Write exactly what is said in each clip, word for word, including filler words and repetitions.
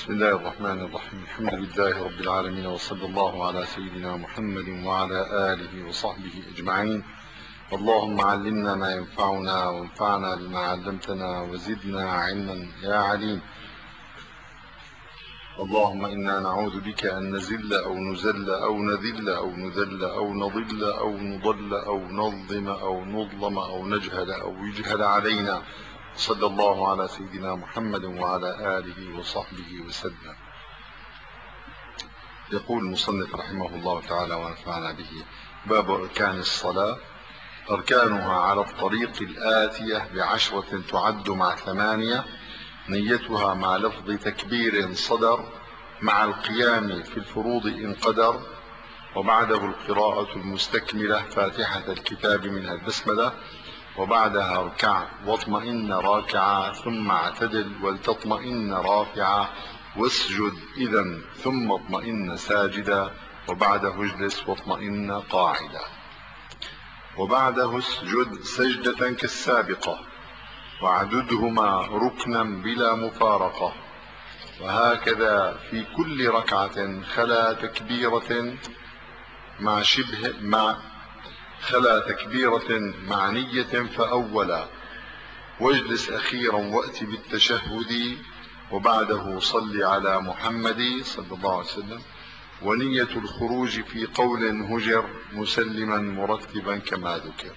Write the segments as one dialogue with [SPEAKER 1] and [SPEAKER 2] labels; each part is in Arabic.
[SPEAKER 1] بسم الله الرحمن الرحيم. الحمد لله رب العالمين، وصلى الله على سيدنا محمد وعلى آله وصحبه أجمعين. اللهم علمنا ما ينفعنا وانفعنا بما علمتنا وزدنا علما يا عليم. اللهم إنا نعوذ بك أن نزل أو نزل أو نذل أو نذل أو نضل أو نضل أو نظلم أو نظلم أو نجهل أو يجهل علينا. صلى الله على سيدنا محمد وعلى آله وصحبه وسلم. يقول المصنف رحمه الله تعالى ونفعنا به: باب أركان الصلاة. أركانها على الطريق الآتية بعشرة تعد مع ثمانية: نيتها مع لفظ تكبير صدر، مع القيام في الفروض إن قدر، وبعده القراءة المستكملة فاتحة الكتاب منها البسملة، وبعدها اركع واطمئن راكعا ثم اعتدل ولتطمئن رافعا، واسجد إذا ثم اطمئن ساجدا، وبعده اجلس واطمئن قاعدا، وبعده اسجد سجدة كالسابقة، واعددهما ركنا بلا مفارقة، وهكذا في كل ركعة خلا تكبيرة مع شبه مع خلا تكبيرة مع نية فأولا، واجلس أخيرا وأت بالتشهد، وبعده صل على محمد صلى الله عليه وسلم، ونية الخروج في قول هجر مسلما مرتبا كما ذكر.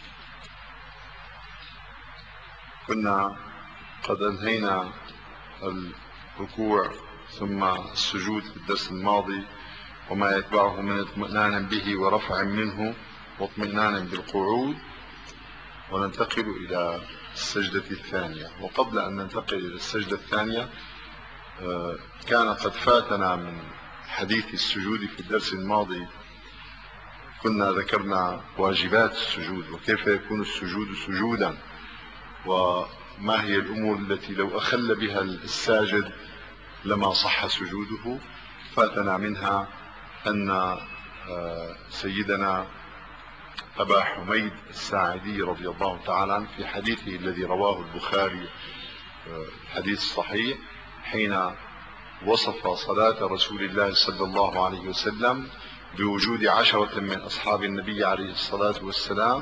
[SPEAKER 1] كنا قد انهينا الركوع ثم السجود في الدرس الماضي وما يتبعه من اطمئنان به ورفع منه واطمئنان بالقعود، وننتقل إلى السجدة الثانية. وقبل أن ننتقل إلى السجدة الثانية كان قد فاتنا من حديث السجود في الدرس الماضي، كنا ذكرنا واجبات السجود وكيف يكون السجود سجودا، وما هي الأمور التي لو أخل بها الساجد لما صح سجوده. فاتنا منها أن سيدنا أبا حميد الساعدي رضي الله تعالى عنه في حديثه الذي رواه البخاري حديث صحيح، حين وصف صلاة رسول الله صلى الله عليه وسلم بوجود عشرة من أصحاب النبي عليه الصلاة والسلام،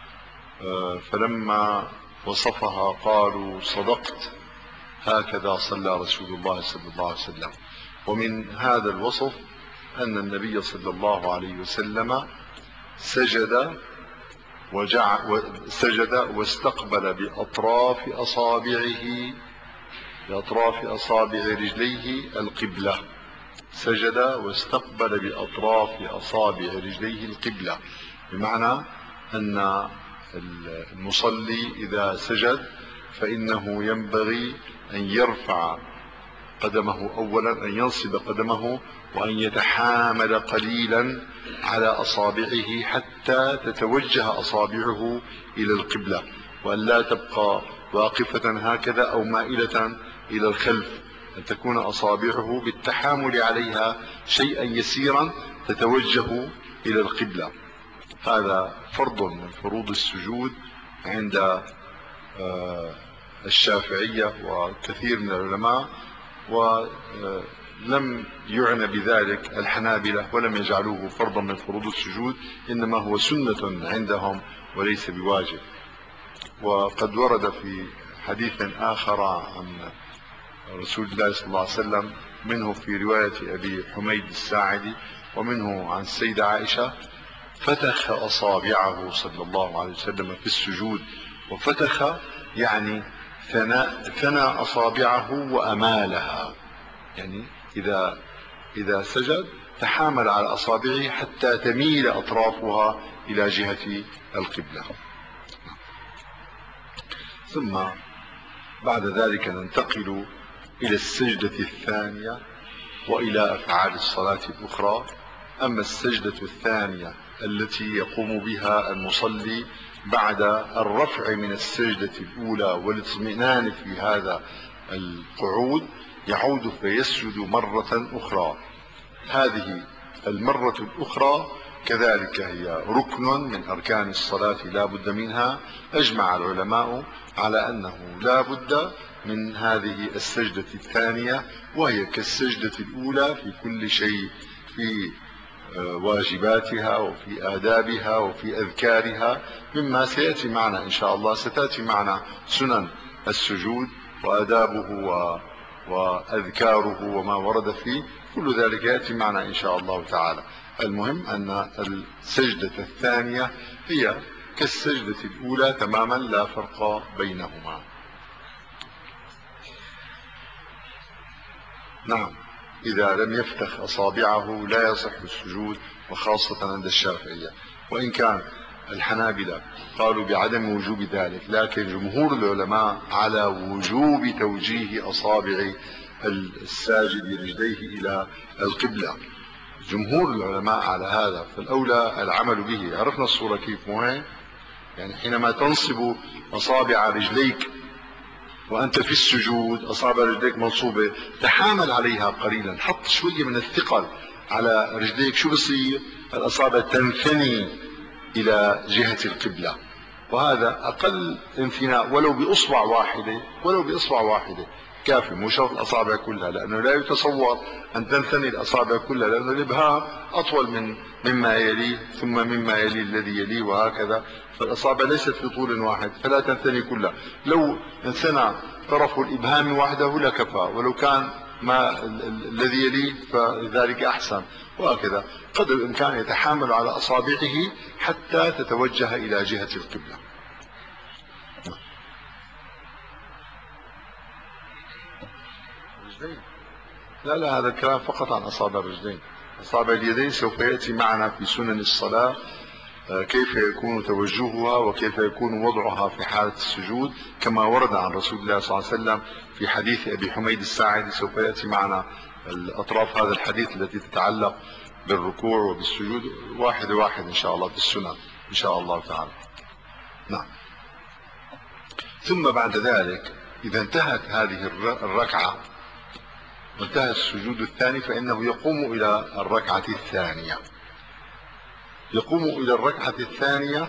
[SPEAKER 1] فلما وصفها قالوا: صدقت، هكذا صلى رسول الله صلى الله عليه وسلم. ومن هذا الوصف أن النبي صلى الله عليه وسلم سجد وجع سجد واستقبل بأطراف أصابعه بأطراف أصابع رجليه القبلة. سجد واستقبل بأطراف أصابع رجليه القبلة، بمعنى أن المصلي إذا سجد فإنه ينبغي أن يرفع قدمه أولا، أن ينصب قدمه، وأن يتحامل قليلا على أصابعه حتى تتوجه أصابعه إلى القبلة، وأن لا تبقى واقفة هكذا أو مائلة إلى الخلف، أن تكون أصابعه بالتحامل عليها شيئا يسيرا تتوجه إلى القبلة. هذا فرض من فروض السجود عند الشافعية وكثير من العلماء، ولم يعنى بذلك الحنابلة ولم يجعلوه فرضا من فروض السجود، إنما هو سنة عندهم وليس بواجب. وقد ورد في حديث آخر عن رسول الله صلى الله عليه وسلم، منه في رواية أبي حميد الساعدي ومنه عن السيدة عائشة: فتخ أصابعه صلى الله عليه وسلم في السجود. وفتخ يعني ثنى ثنى أصابعه وأمالها، يعني إذا إذا سجد تحامل على أصابعه حتى تميل أطرافها إلى جهة القبلة. ثم بعد ذلك ننتقل إلى السجدة الثانية وإلى أفعال الصلاة الأخرى. أما السجدة الثانية التي يقوم بها المصلي بعد الرفع من السجدة الأولى والاطمئنان في هذا القعود، يعود فيسجد مرة أخرى. هذه المرة الأخرى كذلك هي ركن من أركان الصلاة لا بد منها. أجمع العلماء على أنه لا بد من هذه السجدة الثانية، وهي كالسجدة الأولى في كل شيء، في واجباتها وفي آدابها وفي أذكارها، مما سيأتي معنا إن شاء الله. ستأتي معنا سنن السجود وآدابه وأذكاره وما ورد فيه، كل ذلك يأتي معنا إن شاء الله تعالى. المهم أن السجدة الثانية هي كالسجدة الأولى تماما، لا فرق بينهما. نعم، إذا لم يفتخ أصابعه لا يصح السجود، وخاصة عند الشافعية، وإن كان الحنابلة قالوا بعدم وجوب ذلك، لكن جمهور العلماء على وجوب توجيه أصابع الساجد رجليه إلى القبلة. جمهور العلماء على هذا، فالأولى العمل به. عرفنا الصورة كيف؟ مو هيك؟ يعني حينما تنصب أصابع رجليك وأنت في السجود، أصابع رجليك منصوبة، تحامل عليها قليلا، حط شوية من الثقل على رجليك، شو بصير؟ الأصابع تنثني إلى جهة القبلة، وهذا أقل انثناء، ولو بإصبع واحدة، ولو بإصبع واحدة كافي، مو شرط الأصابع كلها، لأنه لا يتصور أن تنثني الأصابع كلها، لأن الإبهام أطول من مما يليه ثم مما يليه الذي يليه وهكذا، فالأصابع ليست في طول واحد، فلا تنثني كلها. لو انثنى طرف الإبهام وحده لكفى، ولو كان ما الذي يليه فذلك أحسن، وهكذا قدر الإمكان يتحامل على أصابعه حتى تتوجه إلى جهة القبلة. لا لا، هذا الكلام فقط عن أصابع الرجلين. أصابع اليدين سوف يأتي معنا في سنن الصلاة كيف يكون توجهها وكيف يكون وضعها في حالة السجود، كما ورد عن رسول الله صلى الله عليه وسلم في حديث أبي حميد الساعدي. سوف يأتي معنا الأطراف هذا الحديث التي تتعلق بالركوع وبالسجود واحد واحد إن شاء الله في السنن إن شاء الله تعالى. نعم. ثم بعد ذلك إذا انتهت هذه الركعة وانتهى السجود الثاني، فإنه يقوم إلى الركعة الثانية، يقوم إلى الركعة الثانية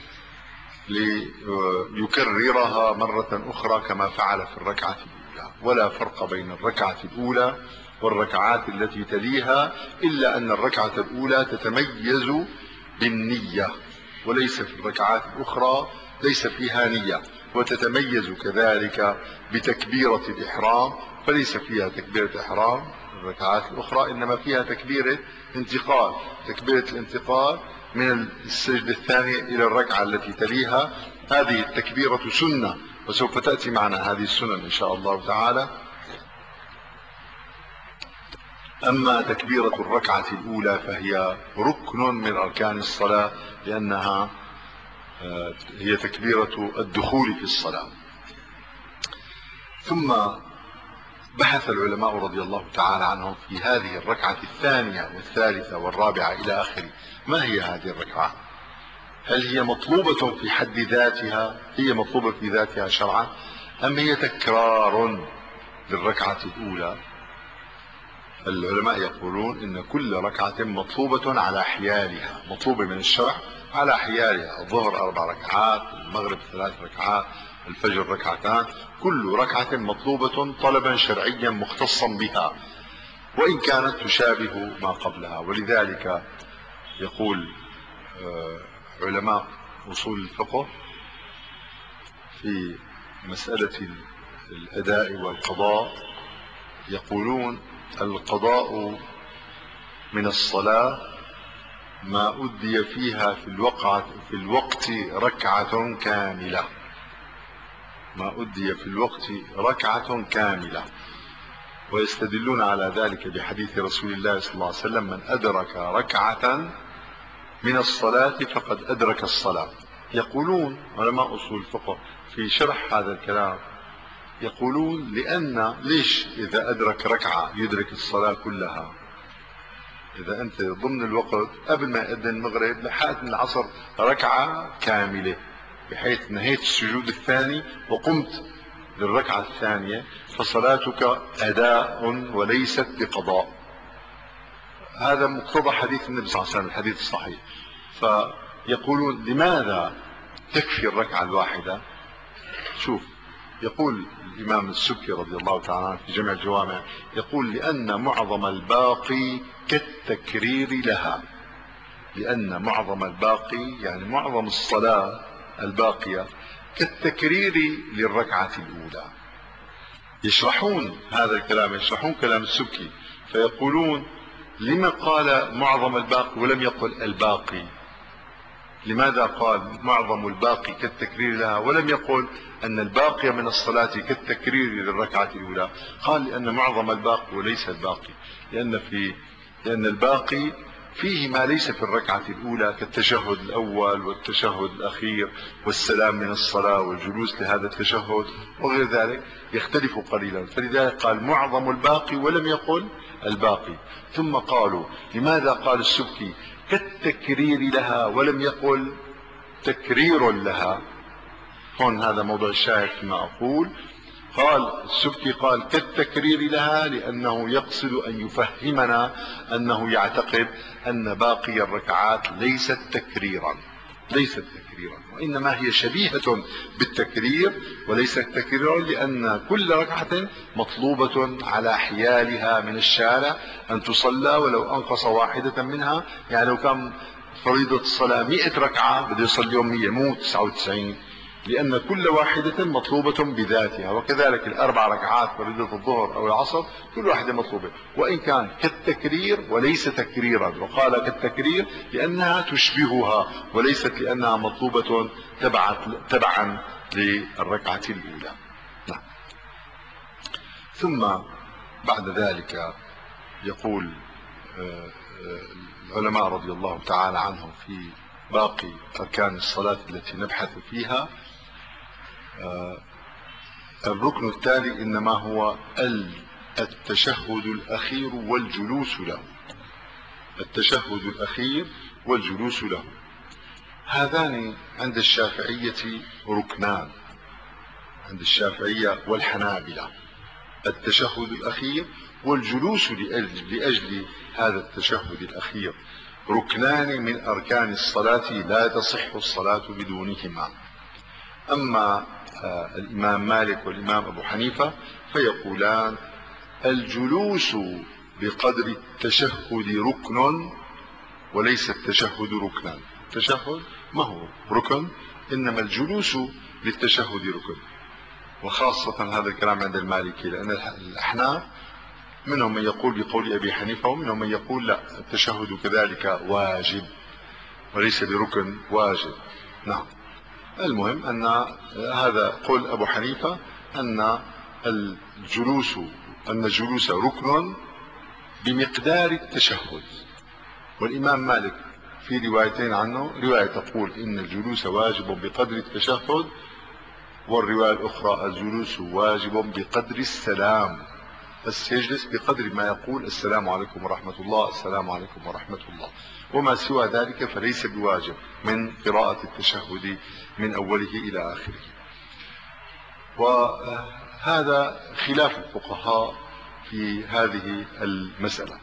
[SPEAKER 1] ليكررها مرة أخرى كما فعل في الركعة الأولى، ولا فرق بين الركعة الأولى والركعات التي تليها، إلا أن الركعة الأولى تتميز بالنية، وليس في الركعات الأخرى ليس فيها نية، وتتميز كذلك بتكبيرة الإحرام، فليس فيها تكبيرة إحرام الركعات الأخرى، إنما فيها تكبيرة انتقال، تكبيرة الانتقال من السجد الثاني إلى الركعة التي تليها. هذه التكبيرة سنة، وسوف تأتي معنا هذه السنن إن شاء الله تعالى. أما تكبيرة الركعة الأولى فهي ركن من أركان الصلاة، لأنها هي تكبيرة الدخول في الصلاة. ثم بحث العلماء رضي الله تعالى عنهم في هذه الركعة الثانية والثالثة والرابعة إلى آخره، ما هي هذه الركعة؟ هل هي مطلوبة في حد ذاتها، هي مطلوبة في ذاتها شرعا، أم هي تكرار للركعة الأولى؟ العلماء يقولون إن كل ركعة مطلوبة على حيالها، مطلوبة من الشرع على حيالها. الظهر أربع ركعات، المغرب ثلاث ركعات، الفجر ركعتان، كل ركعة مطلوبة طلبا شرعيا مختصا بها، وإن كانت تشابه ما قبلها. ولذلك يقول علماء أصول الفقه في مسألة الأداء والقضاء، يقولون القضاء من الصلاة ما أدي فيها في الوقت في الوقت ركعة كاملة، ما أدي في الوقت ركعة كاملة، ويستدلون على ذلك بحديث رسول الله صلى الله عليه وسلم: من أدرك ركعة من الصلاة فقد أدرك الصلاة. يقولون علماء أصول الفقه في شرح هذا الكلام، يقولون لأن ليش إذا أدرك ركعة يدرك الصلاة كلها؟ إذا أنت ضمن الوقت قبل ما يأذن المغرب لحقت من العصر ركعة كاملة، بحيث نهيت السجود الثاني وقمت للركعة الثانية، فصلاتك أداء وليست بقضاء. هذا مقتضى حديث النبي صلى الله عليه وسلم، الحديث الصحيح. فيقولون لماذا تكفي الركعة الواحدة؟ شوف، يقول الإمام السبكي رضي الله تعالى عنه في جمع الجوامع، يقول لأن معظم الباقي كالتكرير لها، لأن معظم الباقي يعني معظم الصلاة الباقية كالتكرير للركعة الأولى. يشرحون هذا الكلام، يشرحون كلام السبكي فيقولون لما قال معظم الباقي ولم يقل الباقي؟ لماذا قال معظم الباقي كالتكرير لها ولم يقل أن الباقي من الصلاة كالتكرير للركعة الأولى؟ قال لأن معظم الباقي وليس الباقي، لأن في لأن الباقي فيه ما ليس في الركعة الأولى كالتشهد الأول والتشهد الأخير والسلام من الصلاة والجلوس لهذا التشهد وغير ذلك، يختلف قليلا، فلذلك قال معظم الباقي ولم يقل الباقي. ثم قالوا لماذا قال السبكي كالتكرير لها ولم يقل تكرير لها؟ هون هذا موضوع الشاهد فيما أقول. قال السبكي قال كالتكرير لها لأنه يقصد أن يفهمنا أنه يعتقد أن باقي الركعات ليست تكريرا، ليست تكريرا وإنما هي شبيهة بالتكرير وليست تكريرا، لأن كل ركعة مطلوبة على حيالها من الشارع أن تصلى ولو أنقص واحدة منها. يعني لو كان فريضة الصلاة مئة ركعة بده يصلي يوم مئة مو تسعة وتسعين، لأن كل واحدة مطلوبة بذاتها. وكذلك الأربع ركعات فريضة الظهر أو العصر كل واحدة مطلوبة، وإن كان كالتكرير وليس تكريرا. وقال كالتكرير لأنها تشبهها وليست لأنها مطلوبة تبعا للركعة الأولى. نعم. ثم بعد ذلك يقول العلماء رضي الله تعالى عنهم في باقي أركان الصلاة التي نبحث فيها، الركن التالي إنما هو التشهد الأخير والجلوس له. التشهد الأخير والجلوس له هذان عند الشافعية ركنان، عند الشافعية والحنابلة التشهد الأخير والجلوس لأجل, لأجل هذا التشهد الأخير ركنان من أركان الصلاة لا تصح الصلاة بدونهما. أما آه الإمام مالك والإمام أبو حنيفة فيقولان الجلوس بقدر التشهد ركن وليس التشهد ركنا. التشهد ما هو ركن، إنما الجلوس للتشهد ركن. وخاصة هذا الكلام عند المالكي، لأن الأحناف منهم من يقول بقول أبي حنيفة ومنهم من يقول لا التشهد كذلك واجب وليس بركن واجب. نعم. المهم أن هذا قول أبو حنيفة أن الجلوس أن الجلوس ركن بمقدار التشهد، والإمام مالك في روايتين عنه، رواية تقول إن الجلوس واجب بقدر التشهد، والرواية الأخرى الجلوس واجب بقدر السلام، بس يجلس بقدر ما يقول السلام عليكم ورحمة الله السلام عليكم ورحمة الله، وما سوى ذلك فليس بواجب من قراءة التشهد من أوله إلى آخره. وهذا خلاف الفقهاء في هذه المسألة.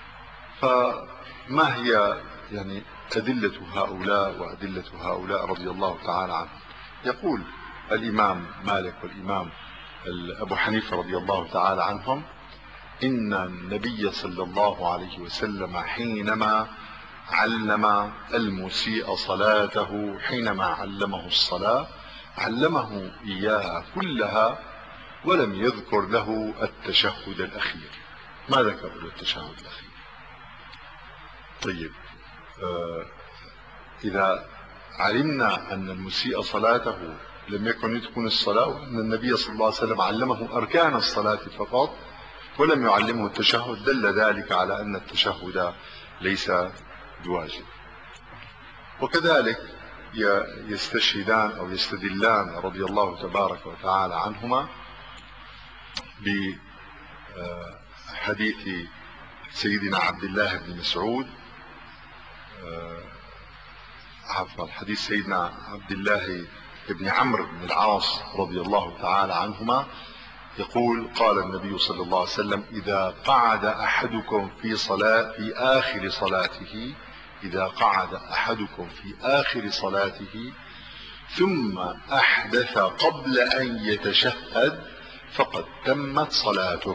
[SPEAKER 1] فما هي يعني أدلة هؤلاء وأدلة هؤلاء رضي الله تعالى عنهم؟ يقول الإمام مالك والإمام أبو حنيفة رضي الله تعالى عنهم إن النبي صلى الله عليه وسلم حينما علم المسيء صلاته، حينما علمه الصلاة علمه إياها كلها ولم يذكر له التشهد الأخير. ما ذكر له التشهد الأخير؟ طيب آه إذا علمنا أن المسيء صلاته لم يكن يتقن الصلاة، وأن النبي صلى الله عليه وسلم علمه أركان الصلاة فقط ولم يعلمه التشهد، دل ذلك على أن التشهد ليس بواجب. وكذلك يستشهدان أو يستدلان رضي الله تبارك وتعالى عنهما بحديث سيدنا عبد الله بن مسعود، عفوا حديث سيدنا عبد الله بن عمرو بن العاص رضي الله تعالى عنهما، يقول قال النبي صلى الله عليه وسلم إذا قعد أحدكم في صلاة في آخر صلاته إذا قعد أحدكم في آخر صلاته ثم أحدث قبل أن يتشهد فقد تمت صلاته.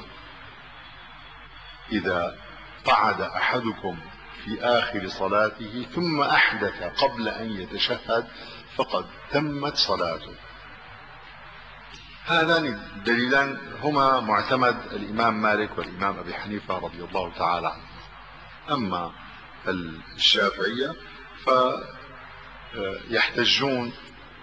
[SPEAKER 1] إذا قعد أحدكم في آخر صلاته ثم أحدث قبل أن يتشهد فقد تمت صلاته. هذان الدليلان هما معتمد الإمام مالك والإمام أبي حنيفة رضي الله تعالى عنه. أما الشافعية فيحتجون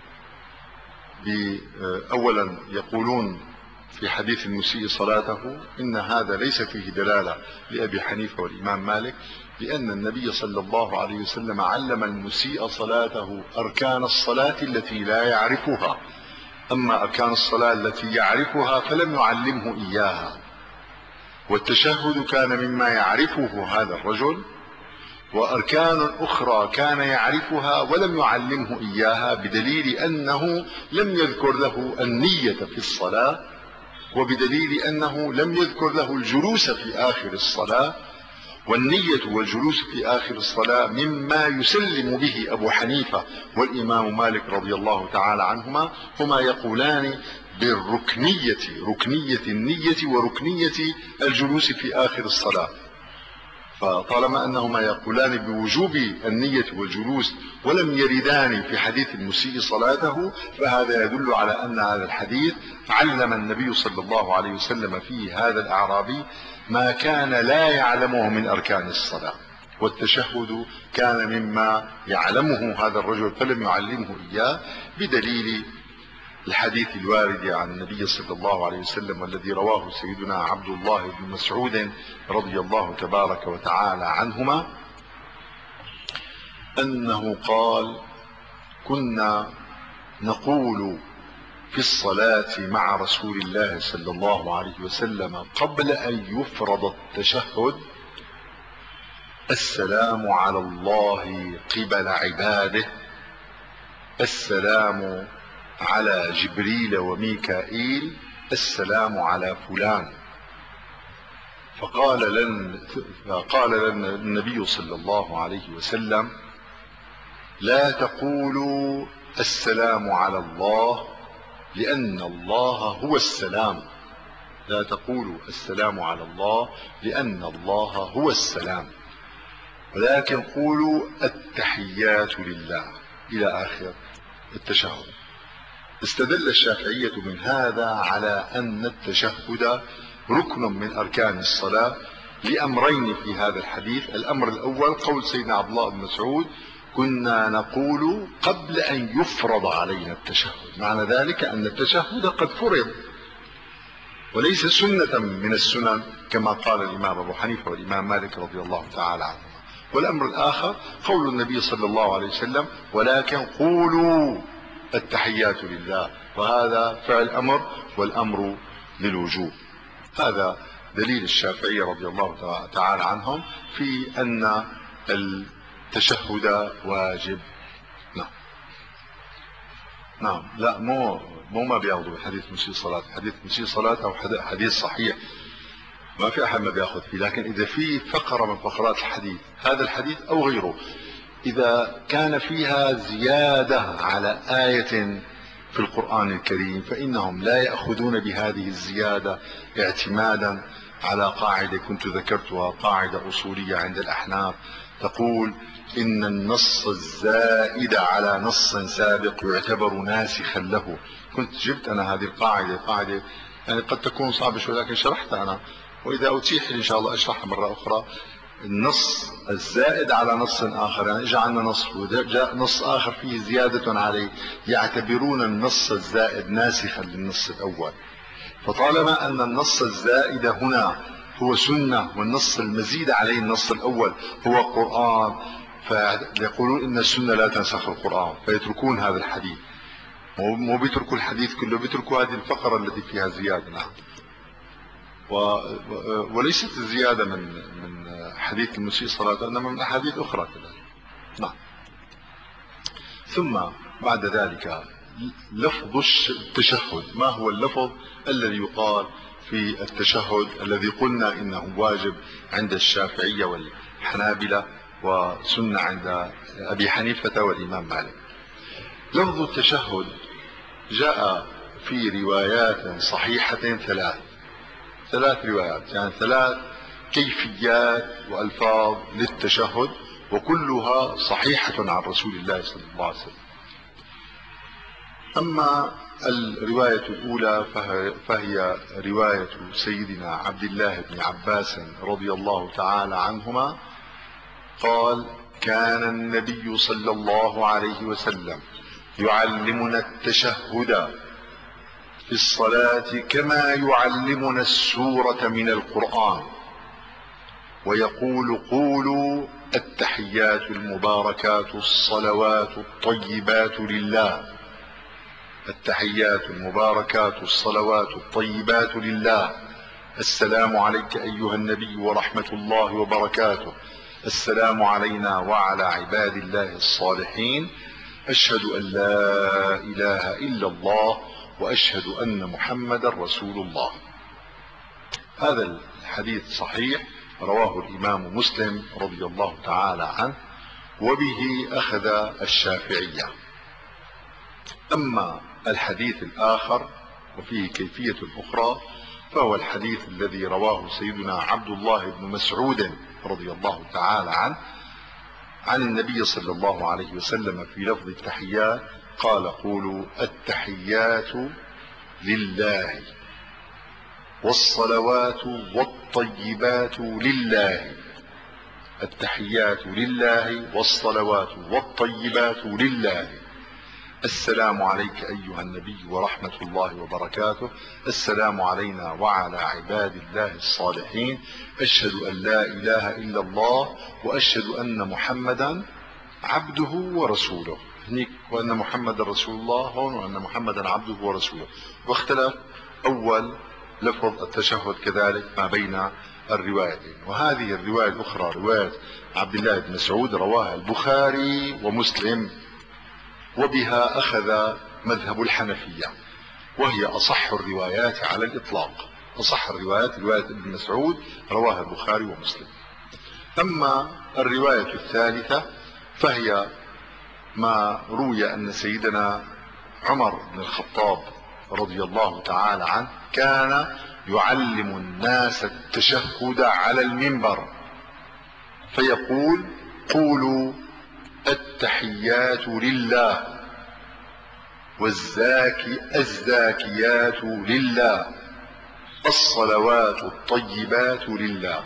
[SPEAKER 1] أولا يقولون في حديث المسيء صلاته إن هذا ليس فيه دلالة لأبي حنيفة والإمام مالك، لأن النبي صلى الله عليه وسلم علم المسيء صلاته أركان الصلاة التي لا يعرفها، أما أركان الصلاة التي يعرفها فلم يعلمه إياها، والتشهد كان مما يعرفه هذا الرجل، وأركان أخرى كان يعرفها ولم يعلمه إياها، بدليل أنه لم يذكر له النية في الصلاة، وبدليل أنه لم يذكر له الجلوس في آخر الصلاة. والنية والجلوس في آخر الصلاة مما يسلم به أبو حنيفة والإمام مالك رضي الله تعالى عنهما، هما يقولان بالركنية، ركنية النية وركنية الجلوس في آخر الصلاة. فطالما أنهما يقولان بوجوب النية والجلوس ولم يردان في حديث المسيء صلاته، فهذا يدل على أن هذا الحديث علم النبي صلى الله عليه وسلم فيه هذا الأعرابي ما كان لا يعلمه من أركان الصلاة، والتشهد كان مما يعلمه هذا الرجل فلم يعلمه إياه، بدليل الحديث الوارد عن النبي صلى الله عليه وسلم والذي رواه سيدنا عبد الله بن مسعود رضي الله تبارك وتعالى عنهما، أنه قال: كنا نقول في الصلاة مع رسول الله صلى الله عليه وسلم قبل أن يفرض التشهد: السلام على الله قبل عباده، السلام على جبريل وميكائيل، السلام على فلان. فقال لن فقال لنا النبي صلى الله عليه وسلم: لا تقولوا السلام على الله، لأن الله هو السلام. لا تقولوا السلام على الله لأن الله هو السلام، ولكن قولوا التحيات لله إلى آخر التشهد. استدل الشافعية من هذا على أن التشهد ركن من أركان الصلاة لأمرين في هذا الحديث. الأمر الأول قول سيدنا عبد الله بن مسعود: كنا نقول قبل أن يفرض علينا التشهد، معنى ذلك أن التشهد قد فرض وليس سنة من السنن كما قال الإمام أبو حنيفة والإمام مالك رضي الله تعالى عنهما. والأمر الآخر قول النبي صلى الله عليه وسلم: ولكن قولوا التحيات لله، وهذا فعل أمر والأمر للوجوب. هذا دليل الشافعية رضي الله تعالى عنهم في أن التشهد واجب. نعم نعم لا مو مو ما بياخذوا بحديث مسيء صلاة، حديث مسيء صلاة أو حديث صحيح ما في أحد ما بياخذ فيه، لكن إذا في فقرة من فقرات الحديث، هذا الحديث أو غيره، إذا كان فيها زيادة على آية في القرآن الكريم فإنهم لا يأخذون بهذه الزيادة اعتمادا على قاعدة كنت ذكرتها، قاعدة أصولية عند الأحناف تقول إن النص الزائد على نص سابق يعتبر ناسخا له. كنت جبت أنا هذه القاعدة، قاعدة يعني قد تكون صعبة شوي لكن شرحتها أنا، وإذا أتيح لي إن شاء الله أشرحها مرة أخرى. النص الزائد على نص آخر، يعني إجا عنا نص وجاء نص آخر فيه زيادة عليه، يعتبرون النص الزائد ناسخا للنص الأول. فطالما أن النص الزائد هنا هو سنة والنص المزيد عليه النص الأول هو قرآن، فيقولون إن السنة لا تنسخ القرآن، فيتركون هذا الحديث، مو بيتركوا الحديث كله، بيتركوا هذه الفقرة التي فيها زيادة. نعم. وليست الزيادة من من حديث المسيء صلاة، إنما من أحاديث أخرى كذلك. نعم. ثم بعد ذلك لفظ التشهد، ما هو اللفظ الذي يقال في التشهد الذي قلنا إنه واجب عند الشافعية والحنابلة وسنة عند أبي حنيفة والإمام مالك؟ لفظ التشهد جاء في روايات صحيحة ثلاث ثلاث روايات، يعني ثلاث كيفيات وألفاظ للتشهد، وكلها صحيحة عن رسول الله صلى الله عليه وسلم. أما الرواية الأولى فهي رواية سيدنا عبد الله بن عباس رضي الله تعالى عنهما قال: كان النبي صلى الله عليه وسلم يعلمنا التشهد في الصلاة كما يعلمنا السورة من القرآن، ويقول: قولوا التحيات المباركات الصلوات الطيبات لله، التحيات المباركات الصلوات الطيبات لله، السلام عليك أيها النبي ورحمة الله وبركاته، السلام علينا وعلى عباد الله الصالحين، أشهد أن لا إله إلا الله وأشهد أن محمدا رسول الله. هذا الحديث صحيح، رواه الإمام مسلم رضي الله تعالى عنه، وبه أخذ الشافعية. أما الحديث الآخر وفيه كيفية أخرى فهو الحديث الذي رواه سيدنا عبد الله بن مسعود رضي الله تعالى عنه عن النبي صلى الله عليه وسلم في لفظ التحيات قال: قولوا التحيات لله والصلوات والطيبات لله، التحيات لله والصلوات والطيبات لله، السلام عليك أيها النبي ورحمة الله وبركاته، السلام علينا وعلى عباد الله الصالحين، أشهد أن لا إله إلا الله وأشهد أن محمدا عبده ورسوله. هنيك وأن محمدا رسول الله، هون وأن محمدا عبده ورسوله. واختلف أول لفظ التشهد كذلك ما بين الروايتين. وهذه الرواية الأخرى رواية عبد الله بن مسعود رواها البخاري ومسلم، وبها أخذ مذهب الحنفية، وهي أصح الروايات على الإطلاق. أصح الروايات رواية ابن مسعود رواها البخاري ومسلم. أما الرواية الثالثة فهي ما روي أن سيدنا عمر بن الخطاب رضي الله تعالى عنه كان يعلم الناس التشهد على المنبر فيقول: قولوا التحيات لله والزاكي الزاكيات لله، الصلوات الطيبات لله،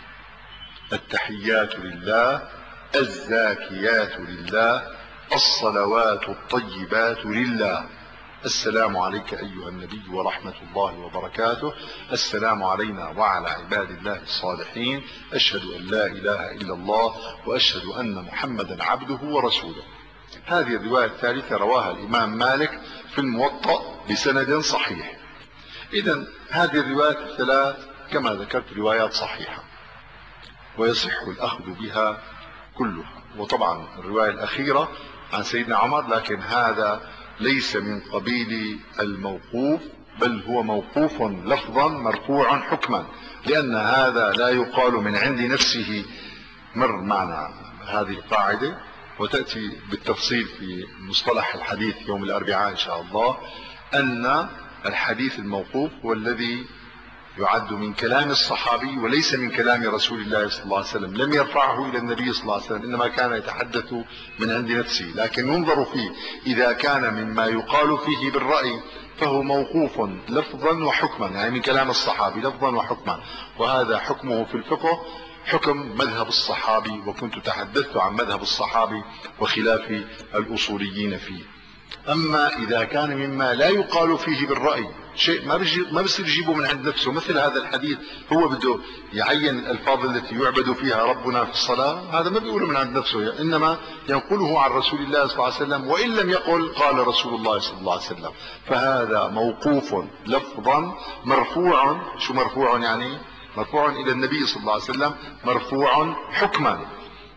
[SPEAKER 1] التحيات لله، الزاكيات لله، الصلوات الطيبات لله، السلام عليك أيها النبي ورحمة الله وبركاته، السلام علينا وعلى عباد الله الصالحين، أشهد أن لا إله إلا الله وأشهد أن محمدا عبده ورسوله. هذه الرواية الثالثة رواها الإمام مالك في الموطأ بسند صحيح. إذن هذه الروايات الثلاث كما ذكرت روايات صحيحة ويصح الأخذ بها كلها. وطبعا الرواية الأخيرة عن سيدنا عمر لكن هذا ليس من قبيل الموقوف، بل هو موقوف لفظا مرفوع حكما، لأن هذا لا يقال من عند نفسه. مر معنا هذه القاعدة وتأتي بالتفصيل في مصطلح الحديث يوم الأربعاء إن شاء الله، أن الحديث الموقوف هو الذي يعد من كلام الصحابي وليس من كلام رسول الله صلى الله عليه وسلم، لم يرفعه إلى النبي صلى الله عليه وسلم، إنما كان يتحدث من عند نفسه. لكن ينظر فيه إذا كان مما يقال فيه بالرأي فهو موقوف لفظا وحكما، يعني من كلام الصحابي لفظا وحكما، وهذا حكمه في الفقه حكم مذهب الصحابي، وكنت تحدثت عن مذهب الصحابي وخلاف الأصوليين فيه. أما إذا كان مما لا يقال فيه بالرأي شيء ما بيجي ما بصير يجيبه من عند نفسه، مثل هذا الحديث هو بده يعين الألفاظ التي يعبد فيها ربنا في الصلاة، هذا ما بيقوله من عند نفسه، إنما ينقله عن رسول الله صلى الله عليه وسلم، وإن لم يقل قال رسول الله صلى الله عليه وسلم، فهذا موقوف لفظا مرفوع. شو مرفوع يعني؟ مرفوع إلى النبي صلى الله عليه وسلم، مرفوع حكما،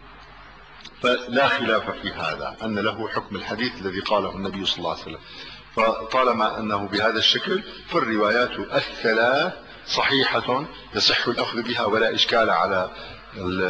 [SPEAKER 1] فلا خلاف في هذا أن له حكم الحديث الذي قاله النبي صلى الله عليه وسلم. فطالما أنه بهذا الشكل فالروايات الثلاث صحيحة يصح الأخذ بها ولا إشكال على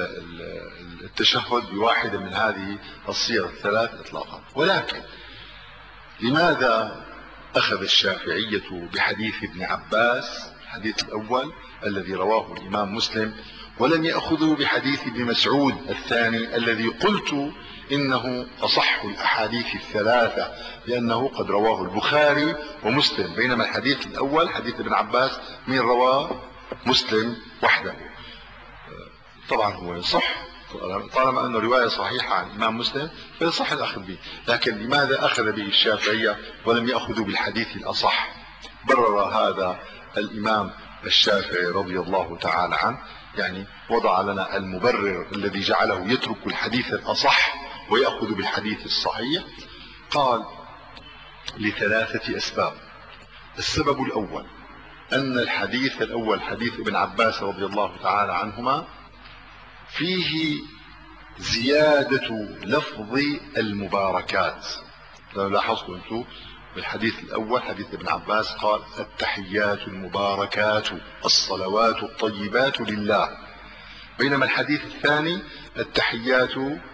[SPEAKER 1] التشهد بواحدة من هذه الصيغ الثلاث إطلاقا. ولكن لماذا أخذ الشافعية بحديث ابن عباس الحديث الأول الذي رواه الإمام مسلم، ولم يأخذوا بحديث ابن مسعود الثاني الذي قلت إنه أصح الأحاديث الثلاثة لأنه قد رواه البخاري ومسلم، بينما الحديث الأول حديث ابن عباس من رواه مسلم وحده. طبعا هو يصح طالما أنه رواية صحيحة عن الإمام مسلم فيصح الأخذ به، لكن لماذا أخذ به الشافعية ولم يأخذوا بالحديث الأصح؟ برر هذا الإمام الشافعي رضي الله تعالى عنه، يعني وضع لنا المبرر الذي جعله يترك الحديث الأصح ويأخذ بالحديث الصحيح. قال لثلاثة أسباب. السبب الأول أن الحديث الأول حديث ابن عباس رضي الله تعالى عنهما فيه زيادة لفظ المباركات. لو لاحظتوا انتم بالحديث الأول حديث ابن عباس قال التحيات المباركات الصلوات الطيبات لله، بينما الحديث الثاني التحيات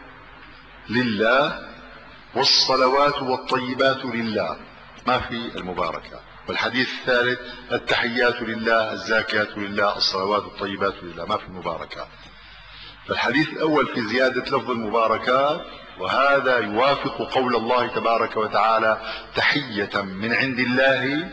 [SPEAKER 1] لله والصلوات والطيبات لله، ما في المباركات. والحديث الثالث التحيات لله الزاكيات لله الصلوات الطيبات لله، ما في المباركات. فالحديث الأول في زيادة لفظ المباركات، وهذا يوافق قول الله تبارك وتعالى تحية من عند الله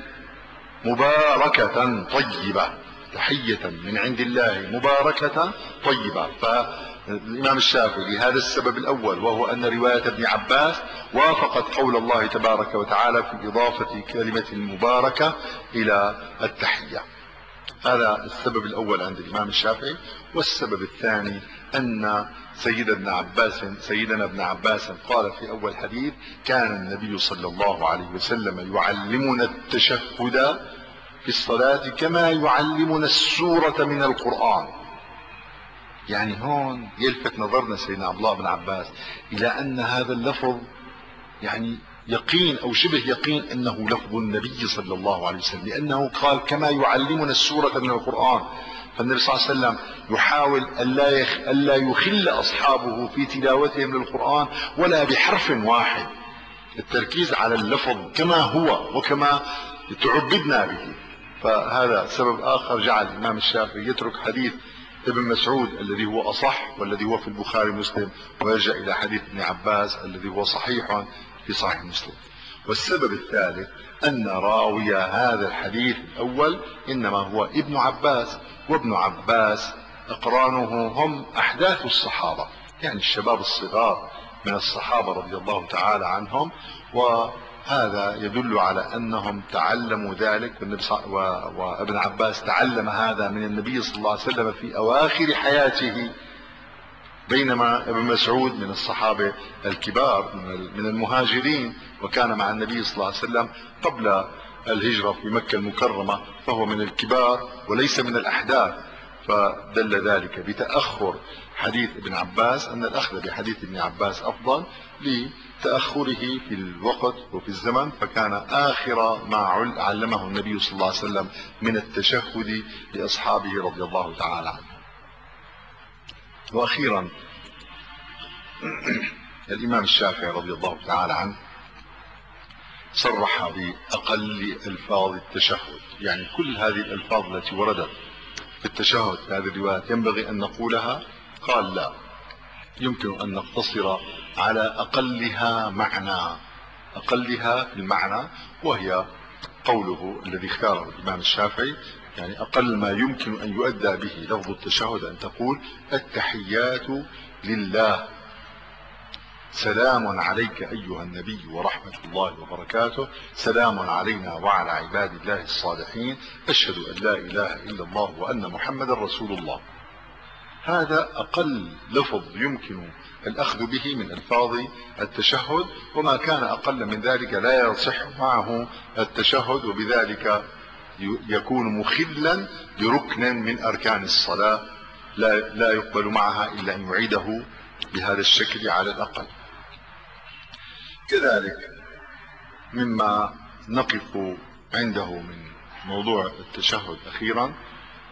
[SPEAKER 1] مباركة طيبة، تحية من عند الله مباركة طيبة. فالإمام الشافعي لهذا السبب الأول وهو أن رواية ابن عباس وافقت قول الله تبارك وتعالى في إضافة كلمة المباركة إلى التحية. هذا السبب الأول عند الإمام الشافعي. والسبب الثاني أن سيدنا ابن عباس سيدنا ابن عباس قال في أول حديث كان النبي صلى الله عليه وسلم يعلمنا التشهد في الصلاة كما يعلمنا السورة من القرآن. يعني هون يلفت نظرنا سيدنا عبد الله بن عباس إلى أن هذا اللفظ يعني يقين أو شبه يقين أنه لفظ النبي صلى الله عليه وسلم، لأنه قال كما يعلمنا السورة من القرآن. فالنبي صلى الله عليه وسلم يحاول ألا يخ... ألا يخل أصحابه في تلاوتهم للقرآن ولا بحرف واحد، التركيز على اللفظ كما هو وكما تعبدنا به. فهذا سبب آخر جعل الإمام الشافعي يترك حديث ابن مسعود الذي هو أصح والذي هو في البخاري ومسلم ويرجع إلى حديث ابن عباس الذي هو صحيح في صحيح مسلم. والسبب الثالث أن راوي هذا الحديث الأول إنما هو ابن عباس، وابن عباس أقرانه هم أحداث الصحابة، يعني الشباب الصغار من الصحابة رضي الله تعالى عنهم، وهذا يدل على أنهم تعلموا ذلك. وابن عباس تعلم هذا من النبي صلى الله عليه وسلم في أواخر حياته، بينما ابن مسعود من الصحابة الكبار من المهاجرين وكان مع النبي صلى الله عليه وسلم قبل الهجرة في مكة المكرمة، فهو من الكبار وليس من الأحداث. فدل ذلك بتأخر حديث ابن عباس أن الأخذ بحديث ابن عباس أفضل لتأخره في الوقت وفي الزمن، فكان آخر ما علمه النبي صلى الله عليه وسلم من التشهد لأصحابه رضي الله تعالى عنه. وأخيرا الإمام الشافعي رضي الله تعالى عنه صرح بأقل ألفاظ التشهد، يعني كل هذه الألفاظ التي وردت في التشهد في هذه الروايات ينبغي أن نقولها؟ قال لا، يمكن أن نقتصر على أقلها معنى، أقلها في المعنى، وهي قوله الذي اختاره الإمام الشافعي، يعني أقل ما يمكن أن يؤدى به لفظ التشهد أن تقول التحيات لله، سلام عليك أيها النبي ورحمة الله وبركاته، سلام علينا وعلى عباد الله الصالحين، أشهد أن لا إله إلا الله وأن محمد رسول الله. هذا أقل لفظ يمكن الأخذ به من ألفاظ التشهد، وما كان أقل من ذلك لا يصح معه التشهد، وبذلك يكون مخلا بركن من أركان الصلاة لا, لا يقبل معها إلا أن يعيده بهذا الشكل على الأقل. كذلك مما نقف عنده من موضوع التشهد أخيرا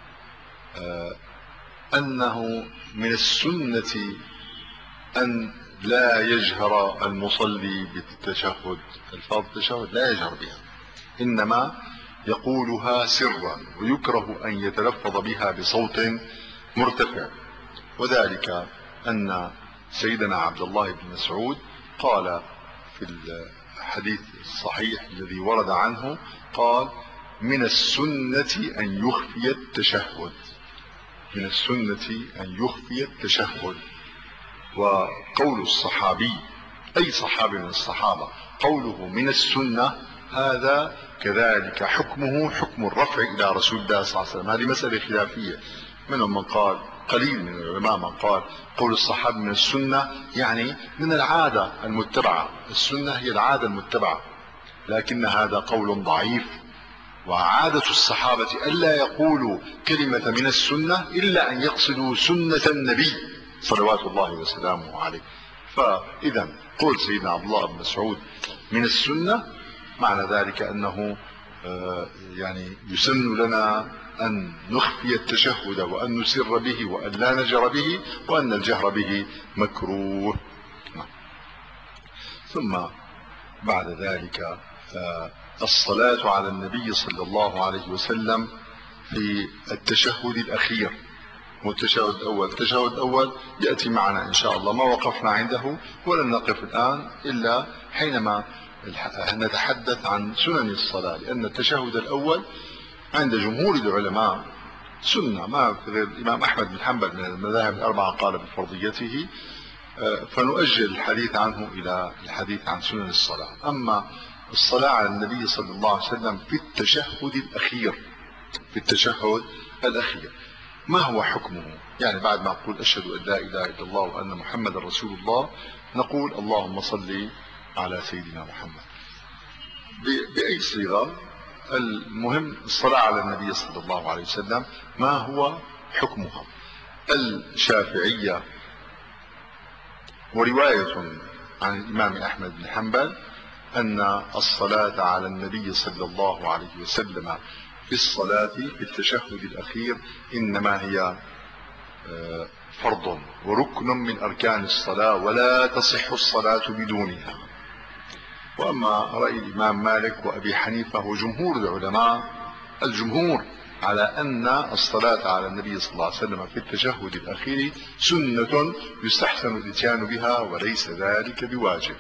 [SPEAKER 1] أنه من السنة أن لا يجهر المصلي بالتشهد، الفاظ التشهد لا يجهر بها، إنما يقولها سرا، ويكره أن يتلفظ بها بصوت مرتفع. وذلك أن سيدنا عبد الله بن مسعود قال في الحديث الصحيح الذي ورد عنه، قال: من السنة أن يخفي التشهد، من السنة أن يخفي التشهد. وقول الصحابي، أي صحابي من الصحابة، قوله من السنة، هذا كذلك حكمه حكم الرفع إلى رسول الله صلى الله عليه وسلم. هذه مسألة خلافية، منهم من قال، قليل من العلماء من قال قول الصحابي من السنة يعني من العادة المتبعة، السنة هي العادة المتبعة، لكن هذا قول ضعيف. وعادة الصحابة ألا يقولوا كلمة من السنة إلا أن يقصدوا سنة النبي صلوات الله وسلامه عليه. فإذا قول سيدنا عبد الله بن مسعود من السنة، معنى ذلك أنه يعني يسن لنا أن نخفي التشهد وأن نسر به وأن لا نجر به، وأن الجهر به مكروه. ثم بعد ذلك الصلاة على النبي صلى الله عليه وسلم في التشهد الأخير والتشهد الأول. التشهد الأول يأتي معنا إن شاء الله، ما وقفنا عنده ولن نقف الآن إلا حينما نتحدث عن سنن الصلاة، لأن التشهد الأول عند جمهور العلماء سنة، ما في غير الإمام أحمد بن حنبل من المذاهب الأربعة قال بفرضيته، فنؤجل الحديث عنه إلى الحديث عن سنن الصلاة. أما الصلاة على النبي صلى الله عليه وسلم في التشهد الأخير، في التشهد الأخير ما هو حكمه؟ يعني بعد ما أقول أشهد أن لا إله إلا الله وأن محمد رسول الله، نقول اللهم صل على سيدنا محمد بأي صيغة، المهم الصلاة على النبي صلى الله عليه وسلم ما هو حكمها؟ الشافعية ورواية عن الإمام أحمد بن حنبل أن الصلاة على النبي صلى الله عليه وسلم في الصلاة في التشهد الأخير إنما هي فرض وركن من أركان الصلاة، ولا تصح الصلاة بدونها. وأما رأي الإمام مالك وأبي حنيفة وجمهور العلماء، الجمهور على أن الصلاة على النبي صلى الله عليه وسلم في التشهد الأخير سنة يستحسن الاتيان بها وليس ذلك بواجب.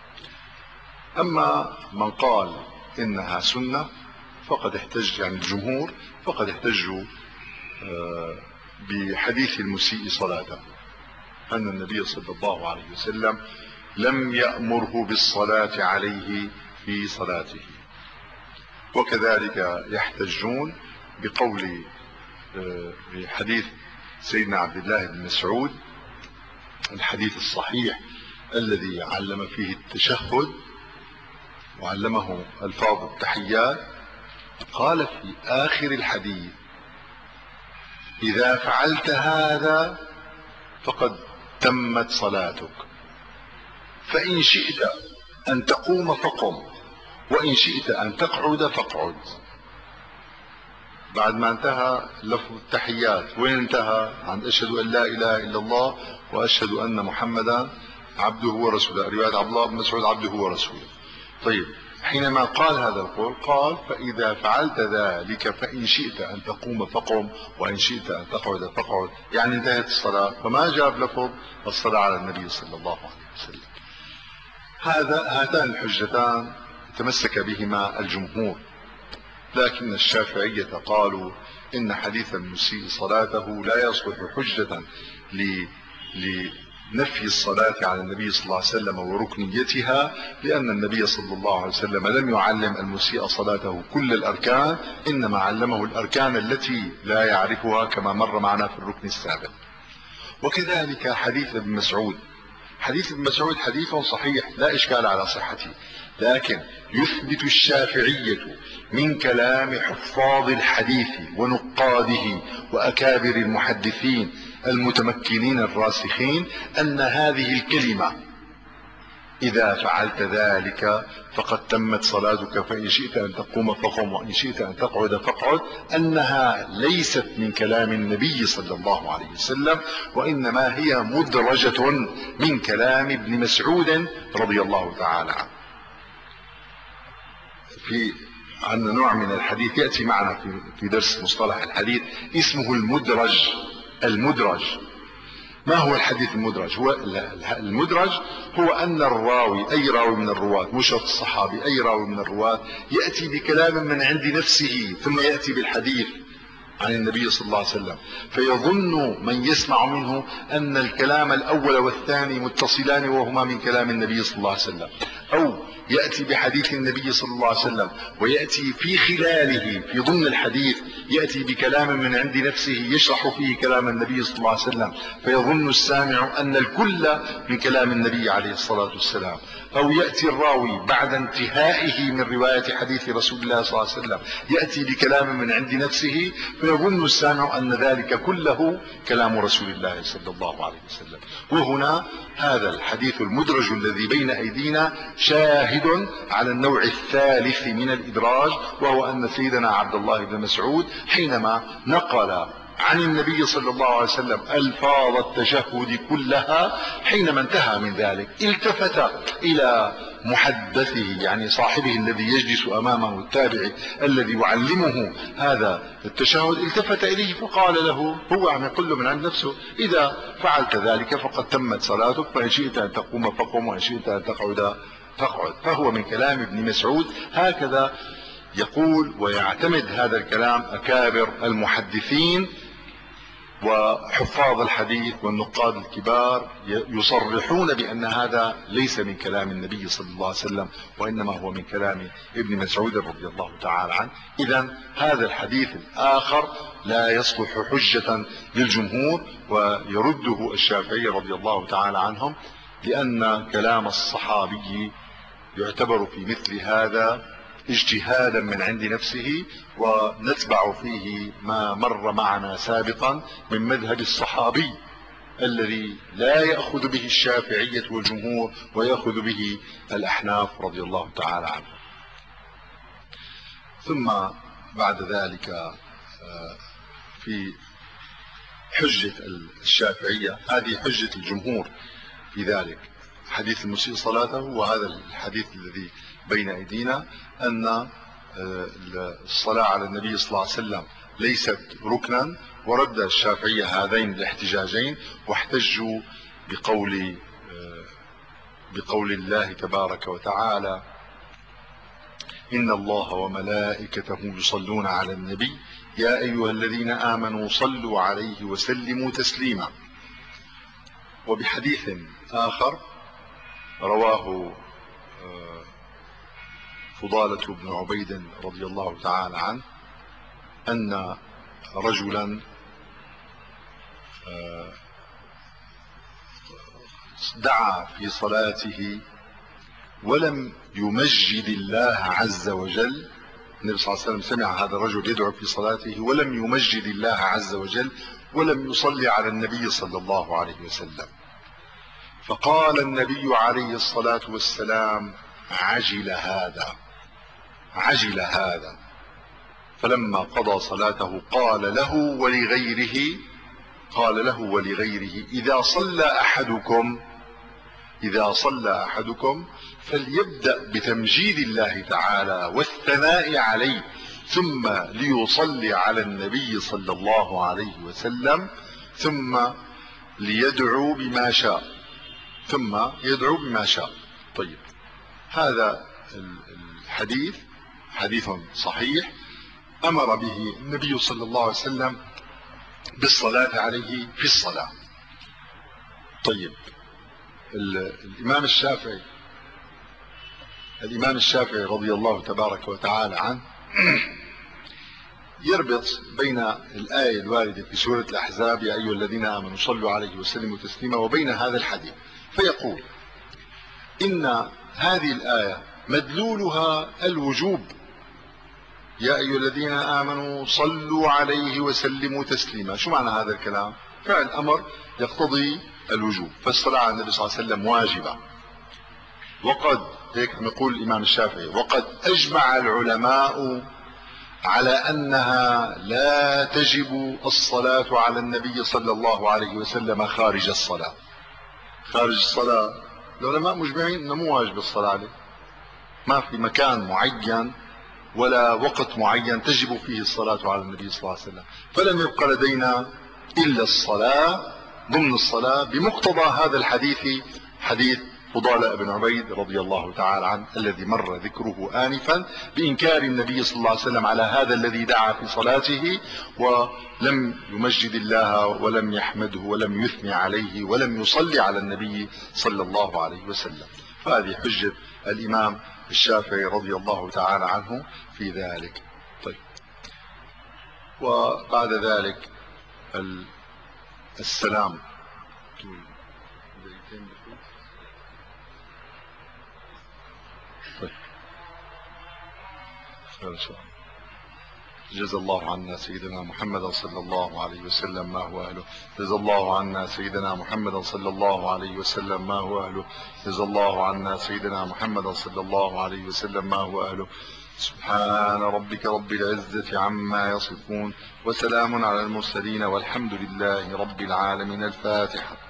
[SPEAKER 1] أما من قال إنها سنة فقد احتج، يعني الجمهور فقد احتجوا بحديث المسيء صلاته، أن النبي صلى الله عليه وسلم لم يأمره بالصلاة عليه في صلاته. وكذلك يحتجون بقول بحديث سيدنا عبد الله بن مسعود، الحديث الصحيح الذي علم فيه التشهد وعلمه الفاظ التحيات، قال في آخر الحديث: إذا فعلت هذا فقد تمت صلاتك، فإن شئت أن تقوم فقم، وإن شئت أن تقعد فاقعد. بعد ما انتهى لفظ التحيات، وين انتهى؟ عند أشهد أن لا إله إلا الله وأشهد أن محمدا عبده ورسوله، رواية عبد الله بن مسعود عبده ورسوله. طيب، حينما قال هذا القول قال: فإذا فعلت ذلك فإن شئت أن تقوم فقم، وإن شئت أن تقعد فاقعد، يعني انتهت الصلاة. فما جاب لفظ الصلاة على النبي صلى الله عليه وسلم. هذا هاتان الحجتان تمسك بهما الجمهور، لكن الشافعية قالوا إن حديث المسيء صلاته لا يصلح حجة لنفي الصلاة على النبي صلى الله عليه وسلم وركنيتها، لأن النبي صلى الله عليه وسلم لم يعلم المسيء صلاته كل الأركان، إنما علمه الأركان التي لا يعرفها كما مر معنا في الركن السابق. وكذلك حديث ابن مسعود، حديث ابن مسعود حديث صحيح لا إشكال على صحته، لكن يثبت الشافعية من كلام حفاظ الحديث ونقاده وأكابر المحدثين المتمكنين الراسخين أن هذه الكلمة إذا فعلت ذلك فقد تمت صلاتك، فإن شئت أن تقوم فقم وإن شئت أن تقعد فاقعد، أنها ليست من كلام النبي صلى الله عليه وسلم، وإنما هي مدرجة من كلام ابن مسعود رضي الله تعالى عنه. في عندنا نوع من الحديث يأتي معنا في درس مصطلح الحديث اسمه المدرج. المدرج ما هو الحديث المدرج؟ هو المدرج هو أن الراوي، أي راوي من الرواة، مش شرط الصحابي، أي راوي من الرواة يأتي بكلام من عند نفسه ثم يأتي بالحديث عن النبي صلى الله عليه وسلم، فيظن من يسمع منه أن الكلام الأول والثاني متصلان وهما من كلام النبي صلى الله عليه وسلم، أو يأتي بحديث النبي صلى الله عليه وسلم ويأتي في خلاله في ضمن الحديث يأتي بكلام من عند نفسه يشرح فيه كلام النبي صلى الله عليه وسلم، فيظن السامع أن الكل من كلام النبي عليه الصلاة والسلام. أو يأتي الراوي بعد انتهائه من رواية حديث رسول الله صلى الله عليه وسلم يأتي بكلام من عند نفسه، فيظن السامع أن ذلك كله كلام رسول الله صلى الله عليه وسلم. وهنا هذا الحديث المدرج الذي بين أيدينا شاهد على النوع الثالث من الإدراج، وهو أن سيدنا عبد الله بن مسعود حينما نقل عن النبي صلى الله عليه وسلم ألفاظ التشهد كلها، حينما انتهى من ذلك التفت إلى محدثه، يعني صاحبه الذي يجلس أمامه التابعي الذي يعلمه هذا التشهد، التفت إليه فقال له، هو عم يقول له من عند نفسه: إذا فعلت ذلك فقد تمت صلاتك، فإن شئت أن تقوم فقم وإن شئت أن تقعد فاقعد. فهو من كلام ابن مسعود. هكذا يقول ويعتمد هذا الكلام أكابر المحدثين وحفاظ الحديث والنقاد الكبار، يصرحون بأن هذا ليس من كلام النبي صلى الله عليه وسلم، وإنما هو من كلام ابن مسعود رضي الله تعالى عنه. إذن هذا الحديث الآخر لا يصلح حجة للجمهور، ويرده الشافعي رضي الله تعالى عنهم، لأن كلام الصحابي يعتبر في مثل هذا اجتهادا من عند نفسه، ونتبع فيه ما مر معنا سابقا من مذهب الصحابي الذي لا يأخذ به الشافعية والجمهور ويأخذ به الأحناف رضي الله تعالى عنه. ثم بعد ذلك في حجة الشافعية، هذه حجة الجمهور في ذلك حديث المسيء صلاته، وهذا الحديث الذي بين أيدينا أن الصلاة على النبي صلى الله عليه وسلم ليست ركنا، ورد الشافعية هذين الاحتجاجين واحتجوا بقول بقول الله تبارك وتعالى: إن الله وملائكته يصلون على النبي يا أيها الذين آمنوا صلوا عليه وسلموا تسليما. وبحديث آخر رواه فضالة بن عبيد رضي الله تعالى عنه أن رجلا دعا في صلاته ولم يمجد الله عز وجل. النبي صلى الله عليه وسلم سمع هذا الرجل يدعو في صلاته ولم يمجد الله عز وجل ولم يصلي على النبي صلى الله عليه وسلم، فقال النبي عليه الصلاة والسلام: عجل هذا عجل هذا. فلما قضى صلاته قال له ولغيره قال له ولغيره إذا صلى أحدكم إذا صلى أحدكم فليبدأ بتمجيد الله تعالى والثناء عليه، ثم ليصلي على النبي صلى الله عليه وسلم، ثم ليدعو بما شاء ثم يدعو بما شاء. طيب، هذا الحديث حديث صحيح أمر به النبي صلى الله عليه وسلم بالصلاة عليه في الصلاة. طيب، الإمام الشافعي الإمام الشافعي رضي الله تبارك وتعالى عنه يربط بين الآية الواردة في سورة الأحزاب: يا أيها الذين آمنوا صلوا عليه وسلموا تسليما، وبين هذا الحديث، فيقول إن هذه الآية مدلولها الوجوب، يا أيها الذين آمنوا صلوا عليه وسلموا تسليما. شو معنى هذا الكلام؟ فعل أمر يقتضي الوجوب، فالصلاة على النبي صلى الله عليه وسلم واجبة. وقد هيك يقول الإمام الشافعي وقد أجمع العلماء على أنها لا تجب الصلاة على النبي صلى الله عليه وسلم خارج الصلاة. خارج الصلاة العلماء مجمعين أنه مو واجب الصلاة عليه، ما في مكان معين ولا وقت معين تجب فيه الصلاة على النبي صلى الله عليه وسلم، فلم يبق لدينا إلا الصلاة ضمن الصلاة بمقتضى هذا الحديث، حديث فضالة بن عبيد رضي الله تعالى عنه الذي مر ذكره آنفا بإنكار النبي صلى الله عليه وسلم على هذا الذي دعا في صلاته ولم يمجد الله ولم يحمده ولم يثني عليه ولم يصلي على النبي صلى الله عليه وسلم. فهذه حجة الإمام الشافعي رضي الله تعالى عنه في ذلك. طيب، وبعد ذلك السلام. طيب، جزا الله عنا سيدنا محمد صلى الله عليه وسلم ما هو أهله. جزا الله عنا سيدنا محمد صلى الله عليه وسلم ما هو أهله. جزا الله عنا سيدنا محمد صلى الله عليه وسلم ما هو أهله. سبحان ربك رب العزة عما يصفون وسلام على المرسلين والحمد لله رب العالمين. الفاتحة.